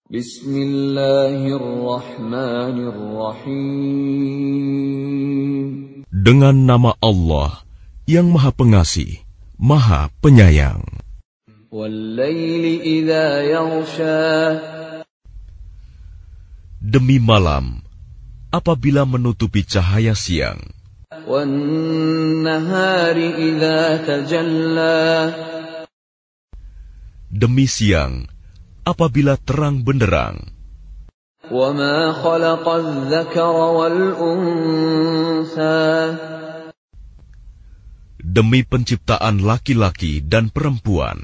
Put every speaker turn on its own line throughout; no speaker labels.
Bismillahirrahmanirrahim.
Dengan nama Allah yang Maha Pengasih, Maha Penyayang.
Wal-laili idza yaghsha.
Demi malam, apabila menutupi cahaya siang.
Wan-nahari idza tajalla.
Demi siang, apabila terang benderang.
Wa ma khalaqadz dzakara wal untha.
Demi penciptaan laki-laki dan perempuan.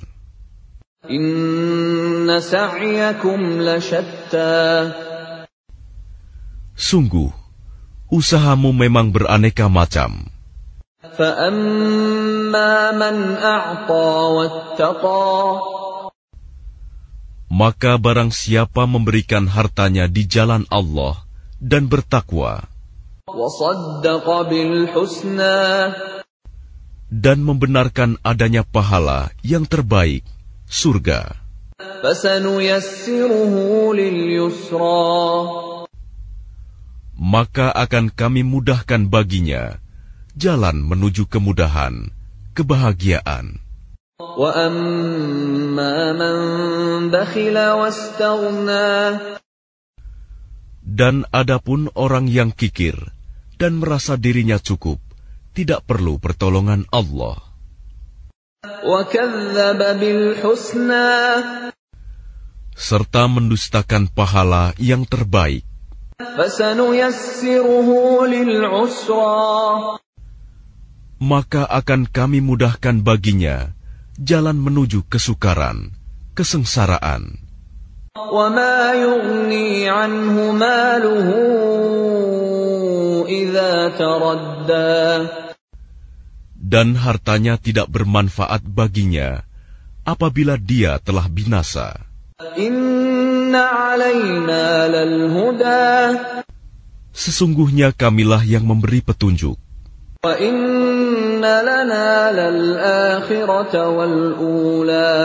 Inna sa'yakum lasyatta.
Sungguh, usahamu memang beraneka macam.
Fa amma man a'ta wattaqa.
Maka barang siapa memberikan hartanya di jalan Allah dan bertakwa.
Wa saddaqa bil husna.
Dan membenarkan adanya pahala yang terbaik, surga.
Fasanuyassiruhu lil yusra.
Maka akan kami mudahkan baginya jalan menuju kemudahan, kebahagiaan.
Wa amma man bakhila wastaghna.
Dan adapun orang yang kikir dan merasa dirinya cukup, tidak perlu pertolongan Allah.
Wa kadzdzaba bil husna.
Serta mendustakan pahala yang terbaik.
Fasanuyassiruhu lil usra.
Maka akan kami mudahkan baginya jalan menuju kesukaran, kesengsaraan.
Wa ma yughni anhu maluhu idza taradda.
Dan hartanya tidak bermanfaat baginya apabila dia telah binasa.
Inna alaina lal huda.
Sesungguhnya kamilah yang memberi petunjuk.
Wa inna lana lal akhirata wal ula.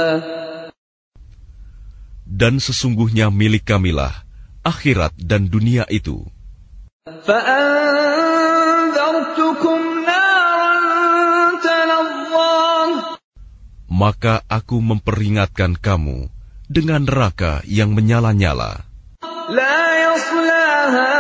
Dan sesungguhnya milik kamilah akhirat dan dunia itu.
Fa anzartukum naran talazza.
Maka aku memperingatkan kamu dengan neraka yang menyala-nyala.
La yaslaha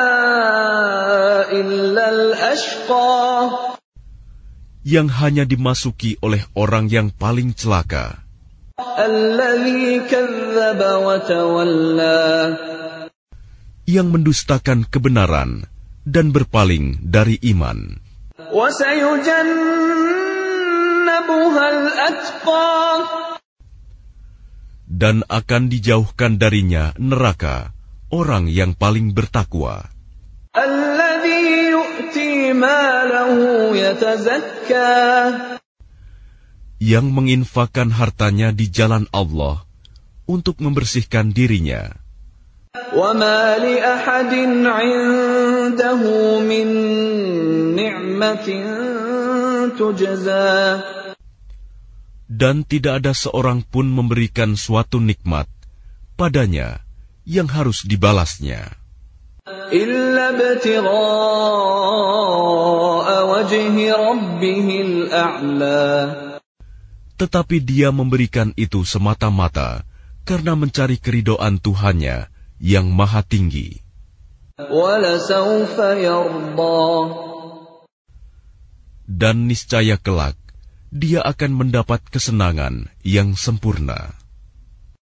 illa al-ashqa.
Yang hanya dimasuki oleh orang yang paling celaka.
Alladzi kadzdzaba wa tawalla.
Yang mendustakan kebenaran dan berpaling dari iman.
Wa sayujannabuha al-atqa.
Dan akan dijauhkan darinya neraka orang yang paling bertakwa.
Alladzi yu'ti malahu yatazakka.
Yang menginfakkan hartanya di jalan Allah untuk membersihkan dirinya.
Wa ma li ahadin 'indahu min ni'matin tujza.
Dan tidak ada seorang pun memberikan suatu nikmat padanya yang harus dibalasnya.
Illa ibtigha'a wajhi rabbihil a'la.
Tetapi dia memberikan itu semata-mata karena mencari keridhaan Tuhannya yang maha tinggi.
Walasawfa yarda.
Dan niscaya kelak dia akan mendapat kesenangan yang sempurna.